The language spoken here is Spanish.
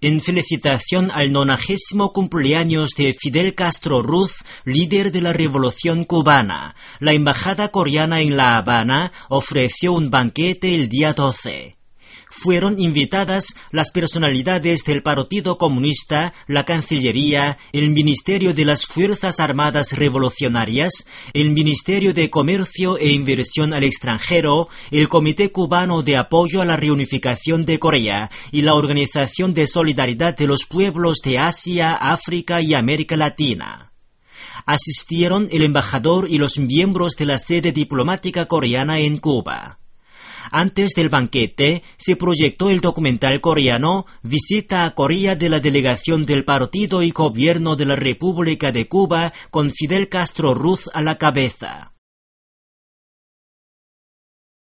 en felicitación al 90º cumpleaños de Fidel Castro Ruz, líder de la Revolución Cubana. La embajada coreana en La Habana ofreció un banquete el día 12. Fueron invitadas las personalidades del Partido Comunista, la Cancillería, el Ministerio de las Fuerzas Armadas Revolucionarias, el Ministerio de Comercio e Inversión al Extranjero, el Comité Cubano de Apoyo a la Reunificación de Corea y la Organización de Solidaridad de los Pueblos de Asia, África y América Latina. Asistieron el embajador y los miembros de la sede diplomática coreana en Cuba. Antes del banquete, se proyectó el documental coreano Visita a Corea de la delegación del Partido y Gobierno de la República de Cuba con Fidel Castro Ruz a la cabeza.